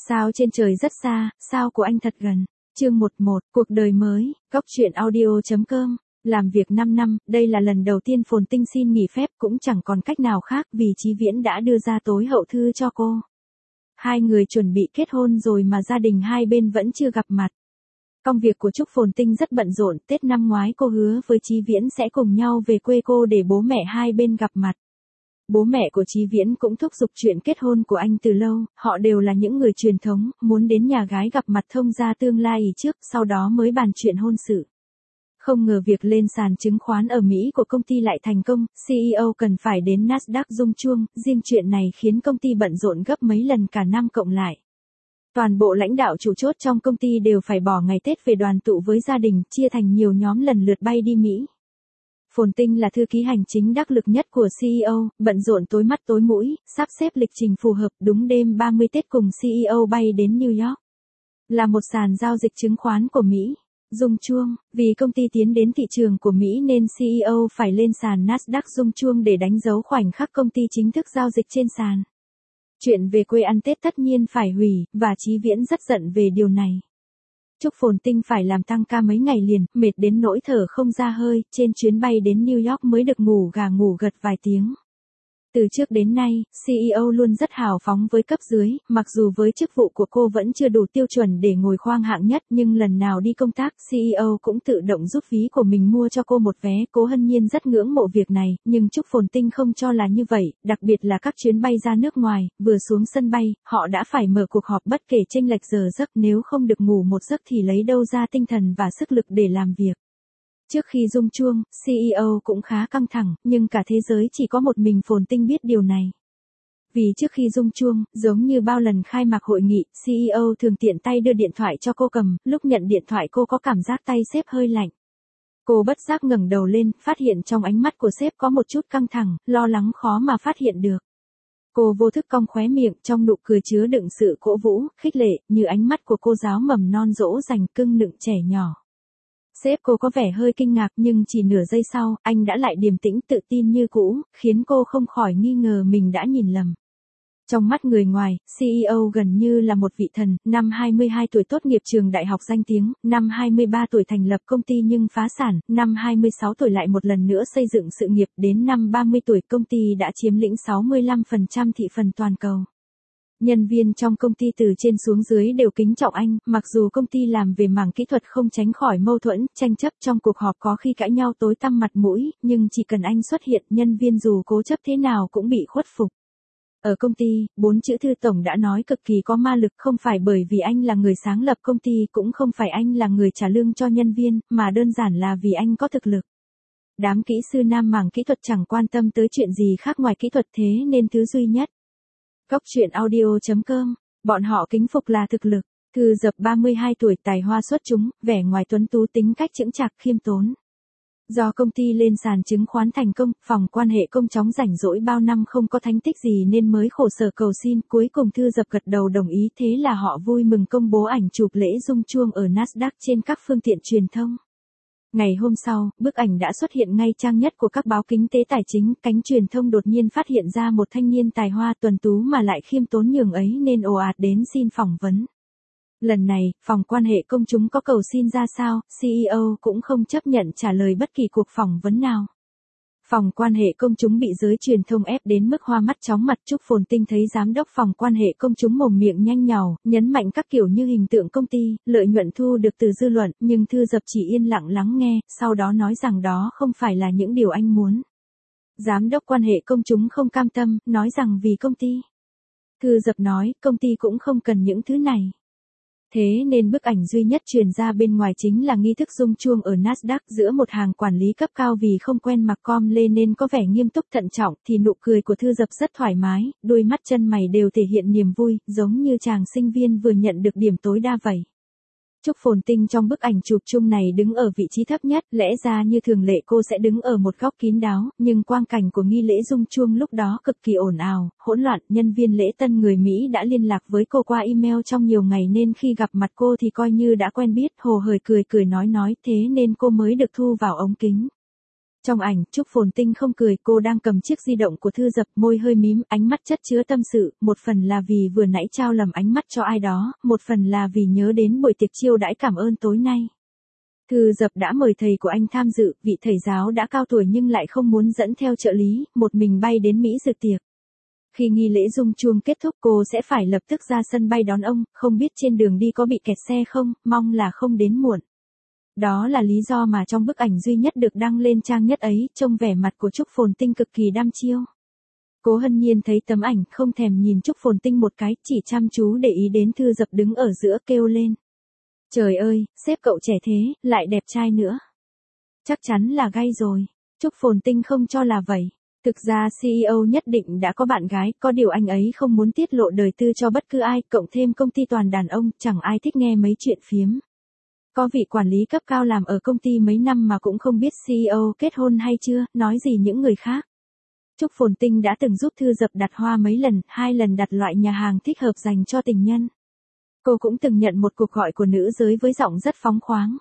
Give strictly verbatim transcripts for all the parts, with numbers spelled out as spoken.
Sao trên trời rất xa, sao của anh thật gần. Chương mười một, cuộc đời mới, góc truyện audio chấm com. Làm việc năm năm, đây là lần đầu tiên Phồn Tinh xin nghỉ phép, cũng chẳng còn cách nào khác vì Chí Viễn đã đưa ra tối hậu thư cho cô. Hai người chuẩn bị kết hôn rồi mà gia đình hai bên vẫn chưa gặp mặt. Công việc của Trúc Phồn Tinh rất bận rộn, Tết năm ngoái cô hứa với Chí Viễn sẽ cùng nhau về quê cô để bố mẹ hai bên gặp mặt. Bố mẹ của Chí Viễn cũng thúc giục chuyện kết hôn của anh từ lâu, họ đều là những người truyền thống, muốn đến nhà gái gặp mặt thông gia tương lai trước, sau đó mới bàn chuyện hôn sự. Không ngờ việc lên sàn chứng khoán ở Mỹ của công ty lại thành công, xê e ô cần phải đến Nasdaq rung chuông, riêng chuyện này khiến công ty bận rộn gấp mấy lần cả năm cộng lại. Toàn bộ lãnh đạo chủ chốt trong công ty đều phải bỏ ngày Tết về đoàn tụ với gia đình, chia thành nhiều nhóm lần lượt bay đi Mỹ. Phồn Tinh là thư ký hành chính đắc lực nhất của xê e ô, bận rộn tối mắt tối mũi, sắp xếp lịch trình phù hợp, đúng đêm ba mươi Tết cùng xê e ô bay đến New York. Là một sàn giao dịch chứng khoán của Mỹ. Rung chuông, vì công ty tiến đến thị trường của Mỹ nên xê e ô phải lên sàn Nasdaq rung chuông để đánh dấu khoảnh khắc công ty chính thức giao dịch trên sàn. Chuyện về quê ăn Tết tất nhiên phải hủy, và Chí Viễn rất giận về điều này. Trúc Phồn Tinh phải làm tăng ca mấy ngày liền, mệt đến nỗi thở không ra hơi, trên chuyến bay đến New York mới được ngủ gà ngủ gật vài tiếng. Từ trước đến nay, xê e ô luôn rất hào phóng với cấp dưới, mặc dù với chức vụ của cô vẫn chưa đủ tiêu chuẩn để ngồi khoang hạng nhất, nhưng lần nào đi công tác, xê e ô cũng tự động rút ví của mình mua cho cô một vé. Cố Hân Nhiên rất ngưỡng mộ việc này, nhưng Trúc Phồn Tinh không cho là như vậy, đặc biệt là các chuyến bay ra nước ngoài, vừa xuống sân bay, họ đã phải mở cuộc họp bất kể chênh lệch giờ giấc, nếu không được ngủ một giấc thì lấy đâu ra tinh thần và sức lực để làm việc. Trước khi rung chuông, xê e ô cũng khá căng thẳng, nhưng cả thế giới chỉ có một mình Phồn Tinh biết điều này. Vì trước khi rung chuông, giống như bao lần khai mạc hội nghị, xê e ô thường tiện tay đưa điện thoại cho cô cầm, lúc nhận điện thoại cô có cảm giác tay sếp hơi lạnh. Cô bất giác ngẩng đầu lên, phát hiện trong ánh mắt của sếp có một chút căng thẳng, lo lắng khó mà phát hiện được. Cô vô thức cong khóe miệng, trong nụ cười chứa đựng sự cổ vũ, khích lệ, như ánh mắt của cô giáo mầm non dỗ dành cưng nựng trẻ nhỏ. Sếp cô có vẻ hơi kinh ngạc nhưng chỉ nửa giây sau, anh đã lại điềm tĩnh tự tin như cũ, khiến cô không khỏi nghi ngờ mình đã nhìn lầm. Trong mắt người ngoài, xê e ô gần như là một vị thần, năm hai mươi hai tuổi tốt nghiệp trường đại học danh tiếng, năm hai mươi ba tuổi thành lập công ty nhưng phá sản, năm hai mươi sáu tuổi lại một lần nữa xây dựng sự nghiệp, đến năm ba mươi tuổi công ty đã chiếm lĩnh sáu mươi lăm phần trăm thị phần toàn cầu. Nhân viên trong công ty từ trên xuống dưới đều kính trọng anh, mặc dù công ty làm về mảng kỹ thuật không tránh khỏi mâu thuẫn, tranh chấp trong cuộc họp có khi cãi nhau tối tăm mặt mũi, nhưng chỉ cần anh xuất hiện, nhân viên dù cố chấp thế nào cũng bị khuất phục. Ở công ty, bốn chữ thư tổng đã nói cực kỳ có ma lực, không phải bởi vì anh là người sáng lập công ty, cũng không phải anh là người trả lương cho nhân viên, mà đơn giản là vì anh có thực lực. Đám kỹ sư nam mảng kỹ thuật chẳng quan tâm tới chuyện gì khác ngoài kỹ thuật, thế nên thứ duy nhất. Góc truyện audio chấm com, bọn họ kính phục là thực lực. Thư Dập ba mươi hai tuổi, tài hoa xuất chúng, vẻ ngoài tuấn tú, tính cách chững chạc khiêm tốn. Do công ty lên sàn chứng khoán thành công, phòng quan hệ công chóng rảnh rỗi bao năm không có thành tích gì nên mới khổ sở cầu xin, cuối cùng Thư Dập gật đầu đồng ý, thế là họ vui mừng công bố ảnh chụp lễ rung chuông ở Nasdaq trên các phương tiện truyền thông. Ngày hôm sau, bức ảnh đã xuất hiện ngay trang nhất của các báo kinh tế tài chính, cánh truyền thông đột nhiên phát hiện ra một thanh niên tài hoa tuấn tú mà lại khiêm tốn nhường ấy nên ồ ạt đến xin phỏng vấn. Lần này, phòng quan hệ công chúng có cầu xin ra sao, xê e ô cũng không chấp nhận trả lời bất kỳ cuộc phỏng vấn nào. Phòng quan hệ công chúng bị giới truyền thông ép đến mức hoa mắt chóng mặt. Trúc Phồn Tinh thấy giám đốc phòng quan hệ công chúng mồm miệng nhanh nhảu, nhấn mạnh các kiểu như hình tượng công ty, lợi nhuận thu được từ dư luận, nhưng Thư Dập chỉ yên lặng lắng nghe, sau đó nói rằng đó không phải là những điều anh muốn. Giám đốc quan hệ công chúng không cam tâm, nói rằng vì công ty. Thư Dập nói, công ty cũng không cần những thứ này. Thế nên bức ảnh duy nhất truyền ra bên ngoài chính là nghi thức rung chuông ở Nasdaq giữa một hàng quản lý cấp cao, vì không quen mặc com lê nên có vẻ nghiêm túc thận trọng, thì nụ cười của Thư Dập rất thoải mái, đôi mắt chân mày đều thể hiện niềm vui, giống như chàng sinh viên vừa nhận được điểm tối đa vậy. Trúc Phồn Tinh trong bức ảnh chụp chung này đứng ở vị trí thấp nhất, lẽ ra như thường lệ cô sẽ đứng ở một góc kín đáo, nhưng quang cảnh của nghi lễ rung chuông lúc đó cực kỳ ồn ào, hỗn loạn. Nhân viên lễ tân người Mỹ đã liên lạc với cô qua email trong nhiều ngày nên khi gặp mặt cô thì coi như đã quen biết, hồ hởi cười cười nói nói, thế nên cô mới được thu vào ống kính. Trong ảnh, Trúc Phồn Tinh không cười, cô đang cầm chiếc di động của Thư Dập, môi hơi mím, ánh mắt chất chứa tâm sự, một phần là vì vừa nãy trao lầm ánh mắt cho ai đó, một phần là vì nhớ đến buổi tiệc chiêu đãi cảm ơn tối nay. Thư Dập đã mời thầy của anh tham dự, vị thầy giáo đã cao tuổi nhưng lại không muốn dẫn theo trợ lý, một mình bay đến Mỹ dự tiệc. Khi nghi lễ rung chuông kết thúc cô sẽ phải lập tức ra sân bay đón ông, không biết trên đường đi có bị kẹt xe không, mong là không đến muộn. Đó là lý do mà trong bức ảnh duy nhất được đăng lên trang nhất ấy, trông vẻ mặt của Trúc Phồn Tinh cực kỳ đăm chiêu. Cố Hân Nhiên thấy tấm ảnh, không thèm nhìn Trúc Phồn Tinh một cái, chỉ chăm chú để ý đến Thư Dập đứng ở giữa kêu lên. Trời ơi, sếp cậu trẻ thế, lại đẹp trai nữa. Chắc chắn là gay rồi. Trúc Phồn Tinh không cho là vậy. Thực ra xê e ô nhất định đã có bạn gái, có điều anh ấy không muốn tiết lộ đời tư cho bất cứ ai, cộng thêm công ty toàn đàn ông, chẳng ai thích nghe mấy chuyện phiếm. Có vị quản lý cấp cao làm ở công ty mấy năm mà cũng không biết xê e ô kết hôn hay chưa, nói gì những người khác. Trúc Phồn Tinh đã từng giúp Thư Dập đặt hoa mấy lần, hai lần đặt loại nhà hàng thích hợp dành cho tình nhân. Cô cũng từng nhận một cuộc gọi của nữ giới với giọng rất phóng khoáng.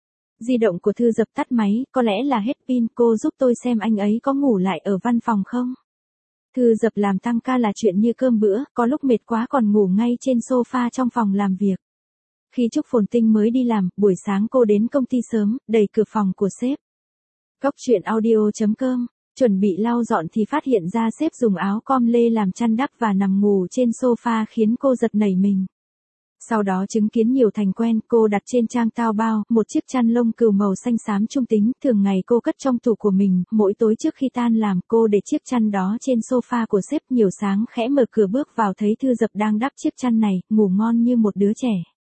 Di động của Thư Dập tắt máy, có lẽ là hết pin, cô giúp tôi xem anh ấy có ngủ lại ở văn phòng không? Thư Dập làm tăng ca là chuyện như cơm bữa, có lúc mệt quá còn ngủ ngay trên sofa trong phòng làm việc. Khi Trúc Phồn Tinh mới đi làm, buổi sáng cô đến công ty sớm, đẩy cửa phòng của sếp. Góc truyện audio chấm com, chuẩn bị lau dọn thì phát hiện ra sếp dùng áo com lê làm chăn đắp và nằm ngủ trên sofa khiến cô giật nảy mình. Sau đó chứng kiến nhiều thành quen, cô đặt trên trang Taobao một chiếc chăn lông cừu màu xanh xám trung tính, thường ngày cô cất trong tủ của mình, mỗi tối trước khi tan làm cô để chiếc chăn đó trên sofa của sếp, nhiều sáng khẽ mở cửa bước vào thấy Thư Dập đang đắp chiếc chăn này, ngủ ngon như một đứa trẻ.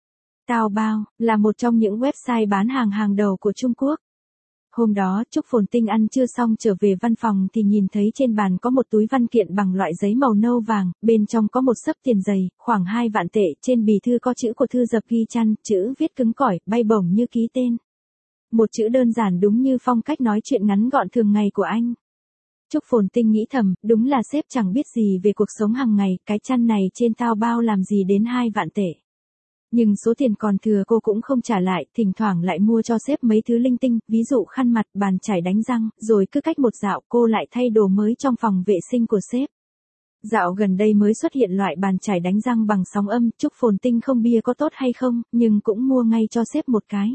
Taobao là một trong những website bán hàng hàng đầu của Trung Quốc. Hôm đó, Trúc Phồn Tinh ăn trưa xong trở về văn phòng thì nhìn thấy trên bàn có một túi văn kiện bằng loại giấy màu nâu vàng, bên trong có một xấp tiền dày, khoảng hai vạn tệ, trên bì thư có chữ của Thư Dập ghi chăn, chữ viết cứng cỏi, bay bổng như ký tên. Một chữ đơn giản đúng như phong cách nói chuyện ngắn gọn thường ngày của anh. Trúc Phồn Tinh nghĩ thầm, đúng là sếp chẳng biết gì về cuộc sống hàng ngày, cái chăn này trên Taobao làm gì đến hai vạn tệ. Nhưng số tiền còn thừa cô cũng không trả lại, thỉnh thoảng lại mua cho sếp mấy thứ linh tinh, ví dụ khăn mặt, bàn chải đánh răng, rồi cứ cách một dạo cô lại thay đồ mới trong phòng vệ sinh của sếp. Dạo gần đây mới xuất hiện loại bàn chải đánh răng bằng sóng âm, Trúc Phồn Tinh không bia có tốt hay không, nhưng cũng mua ngay cho sếp một cái.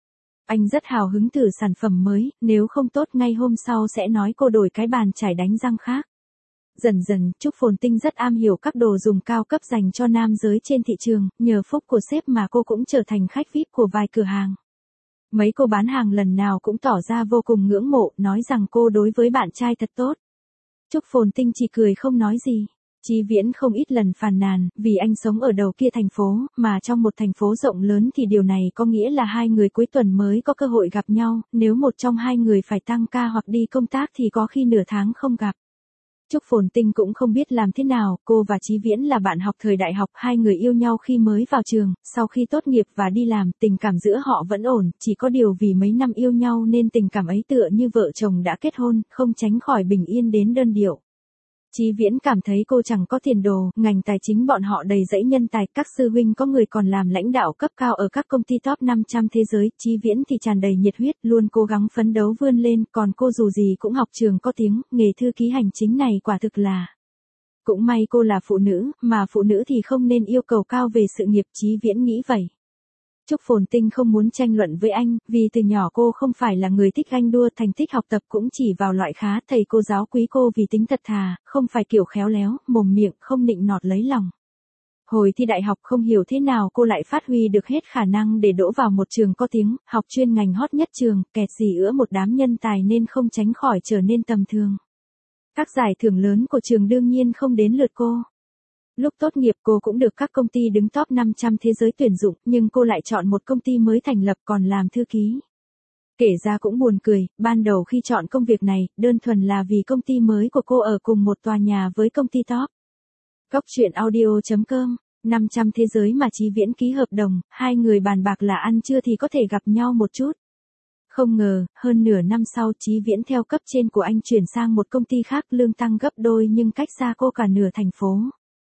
Anh rất hào hứng thử sản phẩm mới, nếu không tốt ngay hôm sau sẽ nói cô đổi cái bàn chải đánh răng khác. Dần dần, Trúc Phồn Tinh rất am hiểu các đồ dùng cao cấp dành cho nam giới trên thị trường, nhờ phúc của sếp mà cô cũng trở thành khách vi ai pi của vài cửa hàng. Mấy cô bán hàng lần nào cũng tỏ ra vô cùng ngưỡng mộ, nói rằng cô đối với bạn trai thật tốt. Trúc Phồn Tinh chỉ cười không nói gì. Chí Viễn không ít lần phàn nàn, vì anh sống ở đầu kia thành phố, mà trong một thành phố rộng lớn thì điều này có nghĩa là hai người cuối tuần mới có cơ hội gặp nhau, nếu một trong hai người phải tăng ca hoặc đi công tác thì có khi nửa tháng không gặp. Trúc Phồn Tinh cũng không biết làm thế nào, cô và Chí Viễn là bạn học thời đại học, hai người yêu nhau khi mới vào trường, sau khi tốt nghiệp và đi làm, tình cảm giữa họ vẫn ổn, chỉ có điều vì mấy năm yêu nhau nên tình cảm ấy tựa như vợ chồng đã kết hôn, không tránh khỏi bình yên đến đơn điệu. Chí Viễn cảm thấy cô chẳng có tiền đồ, ngành tài chính bọn họ đầy rẫy nhân tài, các sư huynh có người còn làm lãnh đạo cấp cao ở các công ty top năm trăm thế giới, Chí Viễn thì tràn đầy nhiệt huyết, luôn cố gắng phấn đấu vươn lên, còn cô dù gì cũng học trường có tiếng, nghề thư ký hành chính này quả thực là. Cũng may cô là phụ nữ, mà phụ nữ thì không nên yêu cầu cao về sự nghiệp, Chí Viễn nghĩ vậy. Trúc Phồn Tinh không muốn tranh luận với anh, vì từ nhỏ cô không phải là người thích ganh đua, thành tích học tập cũng chỉ vào loại khá, thầy cô giáo quý cô vì tính thật thà, không phải kiểu khéo léo, mồm miệng, không nịnh nọt lấy lòng. Hồi thi đại học không hiểu thế nào cô lại phát huy được hết khả năng để đỗ vào một trường có tiếng, học chuyên ngành hot nhất trường, kẹt gì giữa một đám nhân tài nên không tránh khỏi trở nên tầm thường. Các giải thưởng lớn của trường đương nhiên không đến lượt cô. Lúc tốt nghiệp cô cũng được các công ty đứng top năm trăm thế giới tuyển dụng, nhưng cô lại chọn một công ty mới thành lập còn làm thư ký. Kể ra cũng buồn cười, ban đầu khi chọn công việc này, đơn thuần là vì công ty mới của cô ở cùng một tòa nhà với công ty top. Góc truyện audio chấm com, năm trăm thế giới mà Chí Viễn ký hợp đồng, hai người bàn bạc là ăn trưa thì có thể gặp nhau một chút. Không ngờ, hơn nửa năm sau Chí Viễn theo cấp trên của anh chuyển sang một công ty khác, lương tăng gấp đôi nhưng cách xa cô cả nửa thành phố.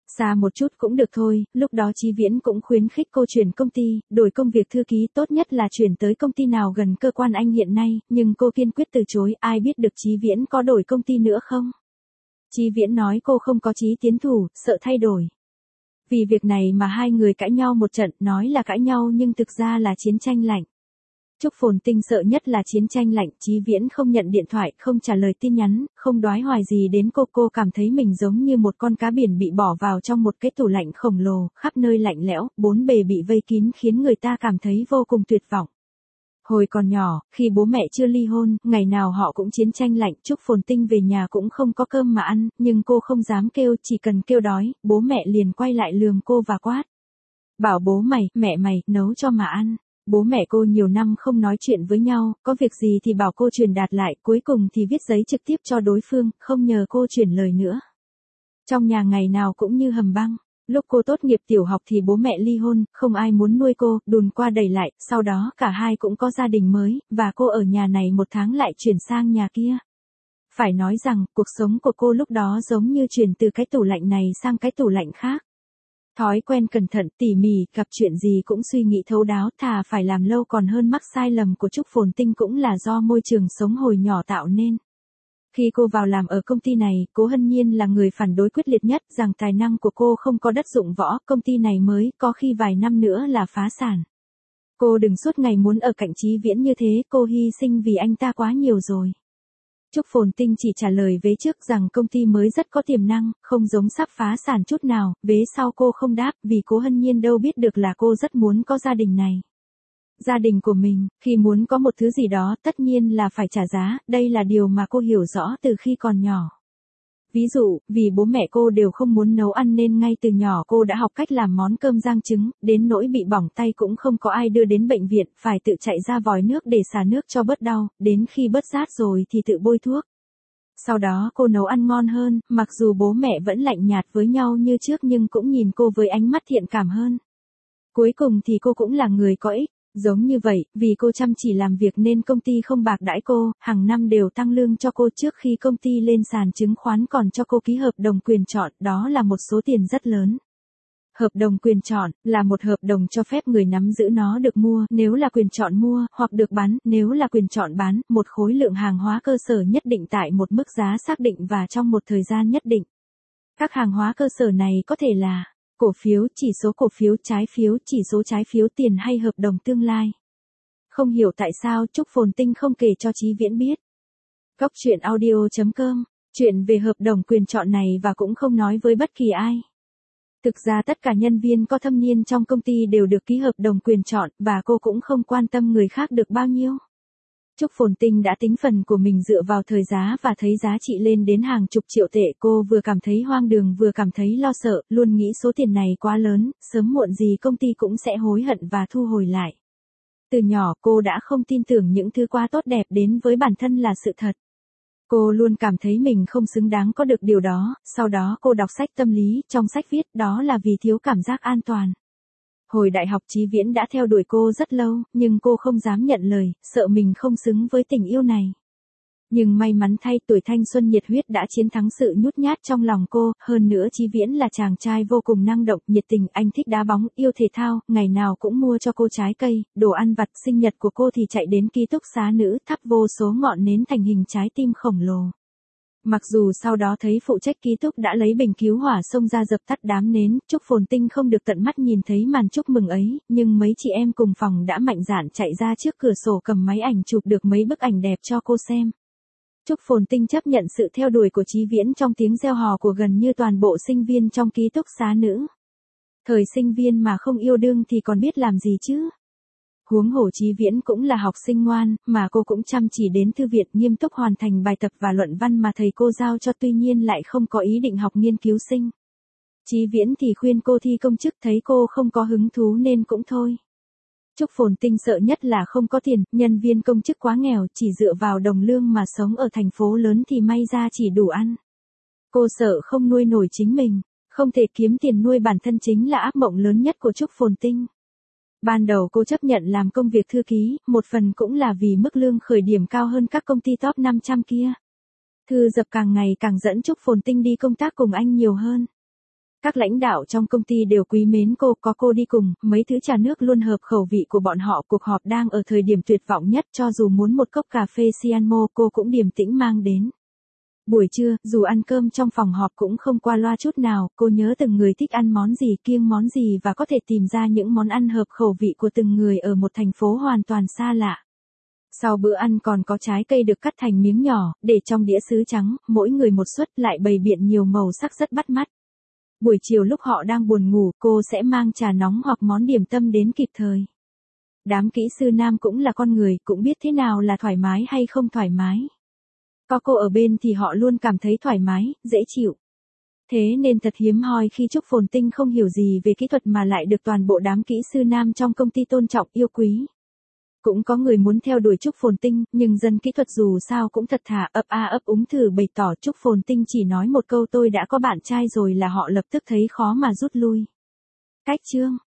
Xa một chút cũng được thôi, lúc đó Chí Viễn cũng khuyến khích cô chuyển công ty, đổi công việc thư ký, tốt nhất là chuyển tới công ty nào gần cơ quan anh hiện nay, nhưng cô kiên quyết từ chối, ai biết được Chí Viễn có đổi công ty nữa không? Chí Viễn nói cô không có chí tiến thủ, sợ thay đổi. Vì việc này mà hai người cãi nhau một trận, nói là cãi nhau nhưng thực ra là chiến tranh lạnh. Trúc Phồn Tinh sợ nhất là chiến tranh lạnh, Chí Viễn không nhận điện thoại, không trả lời tin nhắn, không đoái hoài gì đến cô, cô cảm thấy mình giống như một con cá biển bị bỏ vào trong một cái tủ lạnh khổng lồ, khắp nơi lạnh lẽo, bốn bề bị vây kín khiến người ta cảm thấy vô cùng tuyệt vọng. Hồi còn nhỏ, khi bố mẹ chưa ly hôn, ngày nào họ cũng chiến tranh lạnh, Trúc Phồn Tinh về nhà cũng không có cơm mà ăn, nhưng cô không dám kêu, chỉ cần kêu đói, bố mẹ liền quay lại lườm cô và quát. Bảo bố mày, mẹ mày, nấu cho mà ăn. Bố mẹ cô nhiều năm không nói chuyện với nhau, có việc gì thì bảo cô truyền đạt lại, cuối cùng thì viết giấy trực tiếp cho đối phương, không nhờ cô chuyển lời nữa. Trong nhà ngày nào cũng như hầm băng. Lúc cô tốt nghiệp tiểu học thì bố mẹ ly hôn, không ai muốn nuôi cô, đùn qua đẩy lại, sau đó cả hai cũng có gia đình mới, và cô ở nhà này một tháng lại chuyển sang nhà kia. Phải nói rằng, cuộc sống của cô lúc đó giống như chuyển từ cái tủ lạnh này sang cái tủ lạnh khác. Thói quen cẩn thận, tỉ mỉ, gặp chuyện gì cũng suy nghĩ thấu đáo, thà phải làm lâu còn hơn mắc sai lầm của Trúc Phồn Tinh cũng là do môi trường sống hồi nhỏ tạo nên. Khi cô vào làm ở công ty này, Cố Hân Nhiên là người phản đối quyết liệt nhất, rằng tài năng của cô không có đất dụng võ, công ty này mới, có khi vài năm nữa là phá sản. Cô đừng suốt ngày muốn ở cạnh Chí Viễn như thế, cô hy sinh vì anh ta quá nhiều rồi. Trúc Phồn Tinh chỉ trả lời vế trước rằng công ty mới rất có tiềm năng, không giống sắp phá sản chút nào, vế sau cô không đáp, vì Cố Hân Nhiên đâu biết được là cô rất muốn có gia đình này. Gia đình của mình, khi muốn có một thứ gì đó, tất nhiên là phải trả giá, đây là điều mà cô hiểu rõ từ khi còn nhỏ. Ví dụ, vì bố mẹ cô đều không muốn nấu ăn nên ngay từ nhỏ cô đã học cách làm món cơm rang trứng, đến nỗi bị bỏng tay cũng không có ai đưa đến bệnh viện, phải tự chạy ra vòi nước để xả nước cho bớt đau, đến khi bớt rát rồi thì tự bôi thuốc. Sau đó cô nấu ăn ngon hơn, mặc dù bố mẹ vẫn lạnh nhạt với nhau như trước nhưng cũng nhìn cô với ánh mắt thiện cảm hơn. Cuối cùng thì cô cũng là người có ích. Giống như vậy, vì cô chăm chỉ làm việc nên công ty không bạc đãi cô, hàng năm đều tăng lương cho cô, trước khi công ty lên sàn chứng khoán còn cho cô ký hợp đồng quyền chọn, đó là một số tiền rất lớn. Hợp đồng quyền chọn là một hợp đồng cho phép người nắm giữ nó được mua, nếu là quyền chọn mua, hoặc được bán, nếu là quyền chọn bán, một khối lượng hàng hóa cơ sở nhất định tại một mức giá xác định và trong một thời gian nhất định. Các hàng hóa cơ sở này có thể là cổ phiếu, chỉ số cổ phiếu, trái phiếu, chỉ số trái phiếu, tiền hay hợp đồng tương lai. Không hiểu tại sao Trúc Phồn Tinh không kể cho Chí Viễn biết. Góc truyện audio chấm com, chuyện về hợp đồng quyền chọn này và cũng không nói với bất kỳ ai. Thực ra tất cả nhân viên có thâm niên trong công ty đều được ký hợp đồng quyền chọn, và cô cũng không quan tâm người khác được bao nhiêu. Trúc Phồn Tinh đã tính phần của mình dựa vào thời giá và thấy giá trị lên đến hàng chục triệu tệ, cô vừa cảm thấy hoang đường vừa cảm thấy lo sợ, luôn nghĩ số tiền này quá lớn, sớm muộn gì công ty cũng sẽ hối hận và thu hồi lại. Từ nhỏ cô đã không tin tưởng những thứ quá tốt đẹp đến với bản thân là sự thật. Cô luôn cảm thấy mình không xứng đáng có được điều đó, sau đó cô đọc sách tâm lý, trong sách viết đó là vì thiếu cảm giác an toàn. Hồi đại học Chí Viễn đã theo đuổi cô rất lâu, nhưng cô không dám nhận lời, sợ mình không xứng với tình yêu này. Nhưng may mắn thay, tuổi thanh xuân nhiệt huyết đã chiến thắng sự nhút nhát trong lòng cô, hơn nữa Chí Viễn là chàng trai vô cùng năng động, nhiệt tình, anh thích đá bóng, yêu thể thao, ngày nào cũng mua cho cô trái cây, đồ ăn vặt, sinh nhật của cô thì chạy đến ký túc xá nữ, thắp vô số ngọn nến thành hình trái tim khổng lồ. Mặc dù sau đó thấy phụ trách ký túc đã lấy bình cứu hỏa xông ra dập tắt đám nến, Trúc Phồn Tinh không được tận mắt nhìn thấy màn chúc mừng ấy, nhưng mấy chị em cùng phòng đã mạnh dạn chạy ra trước cửa sổ cầm máy ảnh chụp được mấy bức ảnh đẹp cho cô xem. Trúc Phồn Tinh chấp nhận sự theo đuổi của Chí Viễn trong tiếng reo hò của gần như toàn bộ sinh viên trong ký túc xá nữ. Thời sinh viên mà không yêu đương thì còn biết làm gì chứ? Huống hồ Chí Viễn cũng là học sinh ngoan, mà cô cũng chăm chỉ đến thư viện nghiêm túc hoàn thành bài tập và luận văn mà thầy cô giao cho, tuy nhiên lại không có ý định học nghiên cứu sinh. Chí Viễn thì khuyên cô thi công chức, thấy cô không có hứng thú nên cũng thôi. Trúc Phồn Tinh sợ nhất là không có tiền, nhân viên công chức quá nghèo, chỉ dựa vào đồng lương mà sống ở thành phố lớn thì may ra chỉ đủ ăn. Cô sợ không nuôi nổi chính mình, không thể kiếm tiền nuôi bản thân chính là ác mộng lớn nhất của Trúc Phồn Tinh. Ban đầu cô chấp nhận làm công việc thư ký, một phần cũng là vì mức lương khởi điểm cao hơn các công ty top năm trăm kia. Thư Dập càng ngày càng dẫn Trúc Phồn Tinh đi công tác cùng anh nhiều hơn. Các lãnh đạo trong công ty đều quý mến cô, có cô đi cùng, mấy thứ trà nước luôn hợp khẩu vị của bọn họ. Cuộc họp đang ở thời điểm tuyệt vọng nhất, cho dù muốn một cốc cà phê Cianmo cô cũng điềm tĩnh mang đến. Buổi trưa, dù ăn cơm trong phòng họp cũng không qua loa chút nào, cô nhớ từng người thích ăn món gì, kiêng món gì và có thể tìm ra những món ăn hợp khẩu vị của từng người ở một thành phố hoàn toàn xa lạ. Sau bữa ăn còn có trái cây được cắt thành miếng nhỏ, để trong đĩa sứ trắng, mỗi người một suất lại bày biện nhiều màu sắc rất bắt mắt. Buổi chiều lúc họ đang buồn ngủ, cô sẽ mang trà nóng hoặc món điểm tâm đến kịp thời. Đám kỹ sư nam cũng là con người, cũng biết thế nào là thoải mái hay không thoải mái. Có cô ở bên thì họ luôn cảm thấy thoải mái, dễ chịu. Thế nên thật hiếm hoi khi Trúc Phồn Tinh không hiểu gì về kỹ thuật mà lại được toàn bộ đám kỹ sư nam trong công ty tôn trọng yêu quý. Cũng có người muốn theo đuổi Trúc Phồn Tinh, nhưng dân kỹ thuật dù sao cũng thật thà ấp a ấp úng thử bày tỏ. Trúc Phồn Tinh chỉ nói một câu tôi đã có bạn trai rồi là họ lập tức thấy khó mà rút lui. Cách chương